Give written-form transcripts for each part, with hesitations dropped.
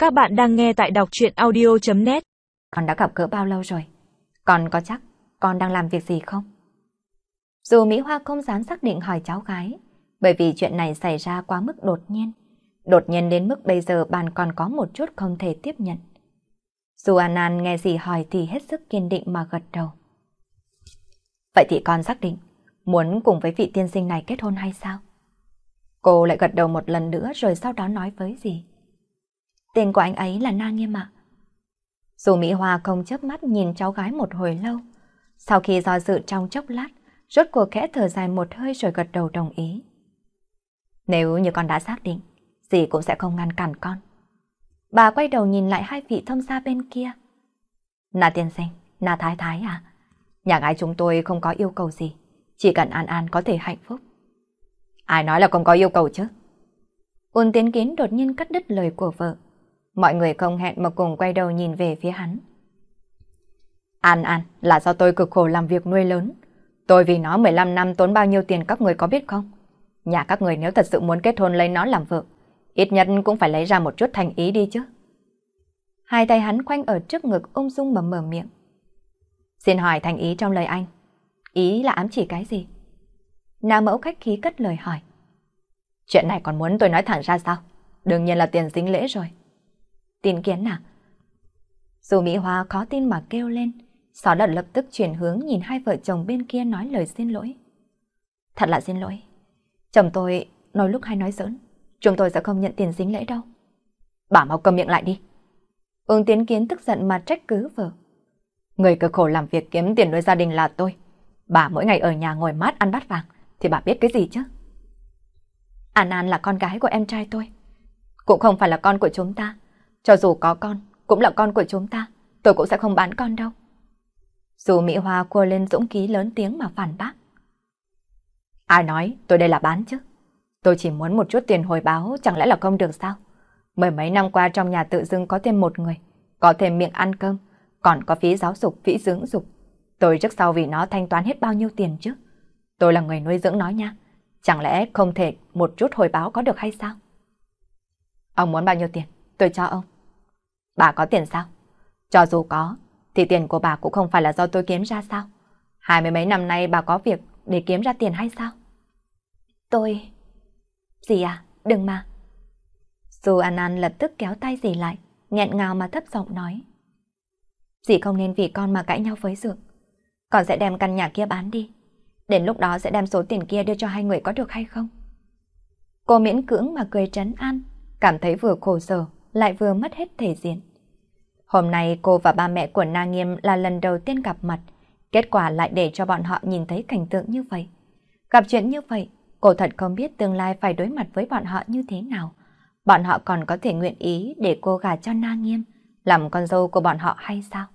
Các bạn đang nghe tại đọc truyện audio.net. Con đã gặp gỡ bao lâu rồi? Con có chắc con đang làm việc gì không? Dù Mỹ Hoa không dám xác định hỏi cháu gái, bởi vì chuyện này xảy ra quá mức đột nhiên. Đột nhiên đến mức bây giờ bạn còn có một chút không thể tiếp nhận. Dù An nghe gì hỏi thì hết sức kiên định mà gật đầu. Vậy thì con xác định muốn cùng với vị tiên sinh này kết hôn hay sao? Cô lại gật đầu một lần nữa rồi sau đó nói với dì. Tên của anh ấy là Na Nghiêm ạ. Dù Mỹ Hoa không chớp mắt nhìn cháu gái một hồi lâu, sau khi do dự trong chốc lát, rốt cuộc khẽ thở dài một hơi rồi gật đầu đồng ý. Nếu như con đã xác định, dì cũng sẽ không ngăn cản con. Bà quay đầu nhìn lại hai vị thông gia bên kia. Na tiên sinh, Na thái thái à? Nhà gái chúng tôi không có yêu cầu gì, chỉ cần An có thể hạnh phúc. Ai nói là không có yêu cầu chứ? Ôn Tiến Kiến đột nhiên cắt đứt lời của vợ. Mọi người không hẹn mà cùng quay đầu nhìn về phía hắn. An là do tôi cực khổ làm việc nuôi lớn. Tôi vì nó 15 năm tốn bao nhiêu tiền các người có biết không? Nhà các người nếu thật sự muốn kết hôn lấy nó làm vợ, ít nhất cũng phải lấy ra một chút thành ý đi chứ. Hai tay hắn khoanh ở trước ngực ung dung mà mở miệng. Xin hỏi thành ý trong lời anh, ý là ám chỉ cái gì? Na mẫu khách khí cất lời hỏi. Chuyện này còn muốn tôi nói thẳng ra sao? Đương nhiên là tiền dính lễ rồi. Tin Kiến à? Dù Mỹ Hoa khó tin mà kêu lên, sau đó lập tức chuyển hướng nhìn hai vợ chồng bên kia nói lời xin lỗi. Thật là xin lỗi. Chồng tôi nói lúc hay nói giỡn, chúng tôi sẽ không nhận tiền dính lễ đâu. Bà mau cầm miệng lại đi. Ưng Tiến Kiến tức giận mà trách cứ vợ. Người cực khổ làm việc kiếm tiền nuôi gia đình là tôi. Bà mỗi ngày ở nhà ngồi mát ăn bát vàng thì bà biết cái gì chứ? An là con gái của em trai tôi, cũng không phải là con của chúng ta. Cho dù có con, cũng là con của chúng ta. Tôi cũng sẽ không bán con đâu. Dù Mỹ Hoa cua lên dũng khí lớn tiếng mà phản bác. Ai nói tôi đây là bán chứ? Tôi chỉ muốn một chút tiền hồi báo, chẳng lẽ là không được sao? Mười mấy năm qua trong nhà tự dưng có thêm một người, có thêm miệng ăn cơm, còn có phí giáo dục, phí dưỡng dục. Tôi trước sau vì nó thanh toán hết bao nhiêu tiền chứ? Tôi là người nuôi dưỡng nó nha. Chẳng lẽ không thể một chút hồi báo có được hay sao? Ông muốn bao nhiêu tiền? Tôi cho ông. Bà có tiền sao? Cho dù có, thì tiền của bà cũng không phải là do tôi kiếm ra sao? 20 mấy năm nay bà có việc để kiếm ra tiền hay sao? Tôi... Dì à, đừng mà. Dù An lập tức kéo tay dì lại, nghẹn ngào mà thấp giọng nói. Dì không nên vì con mà cãi nhau với Dượng. Con sẽ đem căn nhà kia bán đi. Đến lúc đó sẽ đem số tiền kia đưa cho hai người có được hay không? Cô miễn cưỡng mà cười trấn an, cảm thấy vừa khổ sở, lại vừa mất hết thể diện. Hôm nay cô và ba mẹ của Na Nghiêm là lần đầu tiên gặp mặt, kết quả lại để cho bọn họ nhìn thấy cảnh tượng như vậy. Gặp chuyện như vậy, cô thật không biết tương lai phải đối mặt với bọn họ như thế nào. Bọn họ còn có thể nguyện ý để cô gả cho Na Nghiêm, làm con dâu của bọn họ hay sao?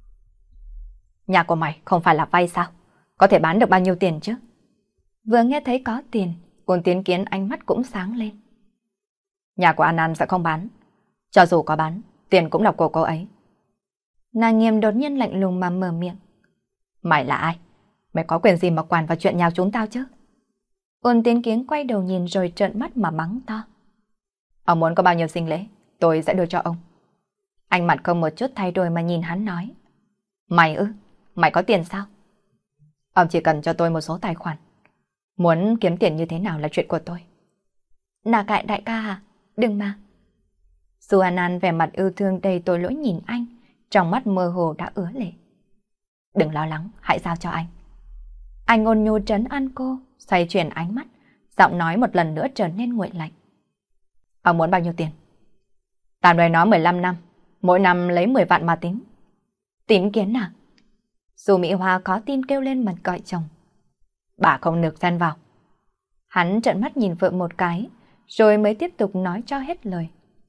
Nhà của mày không phải là vay sao? Có thể bán được bao nhiêu tiền chứ? Vừa nghe thấy có tiền, Ôn Tiến Kiến ánh mắt cũng sáng lên. Nhà của An sẽ không bán. Cho dù có bán, tiền cũng là của cô ấy. Na Nghiêm đột nhiên lạnh lùng mà mở miệng. Mày là ai? Mày có quyền gì mà quản vào chuyện nhà chúng tao chứ? Ôn Tiến Kiến quay đầu nhìn rồi trợn mắt mà mắng to. Ông muốn có bao nhiêu sinh lễ, tôi sẽ đưa cho ông. Anh mặt không một chút thay đổi mà nhìn hắn nói. Mày ư? Mày có tiền sao? Ông chỉ cần cho tôi một số tài khoản. Muốn kiếm tiền như thế nào là chuyện của tôi. Nà cại đại ca à? Đừng mà. Dù An vẻ mặt yêu thương đầy tội lỗi nhìn anh, trong mắt mơ hồ đã ứa lệ. Đừng lo lắng, hãy giao cho anh. Anh ôn nhu trấn an cô, xoay chuyển ánh mắt, giọng nói một lần nữa trở nên nguội lạnh. Ông muốn bao nhiêu tiền? Tạm nuôi nó 15 năm, mỗi năm lấy 10 vạn mà tính. Tính Kiến à? Dù Mỹ Hoa khó tin kêu lên mặt gọi chồng. Bà không được xen vào. Hắn trợn mắt nhìn vợ một cái, rồi mới tiếp tục nói cho hết lời.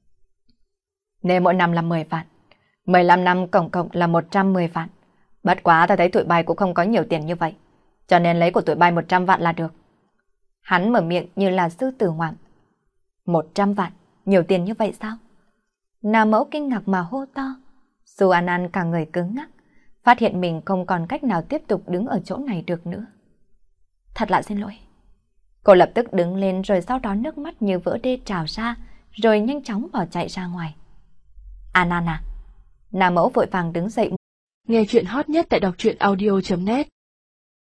Nếu mỗi năm là 10 vạn, 15 năm cộng cộng là 110 vạn. Bất quá ta thấy tụi bay cũng không có nhiều tiền như vậy, cho nên lấy của tụi bay 100 vạn là được. Hắn mở miệng như là sư tử ngoạm. 100 vạn, nhiều tiền như vậy sao? Na mẫu kinh ngạc mà hô to. Dù An cả người cứng ngắc, phát hiện mình không còn cách nào tiếp tục đứng ở chỗ này được nữa. Thật là xin lỗi. Cô lập tức đứng lên rồi sau đó nước mắt như vỡ đê trào ra, rồi nhanh chóng bỏ chạy ra ngoài. An An à? Nam mẫu vội vàng đứng dậy. Nghe chuyện hot nhất tại đọc truyện audio.net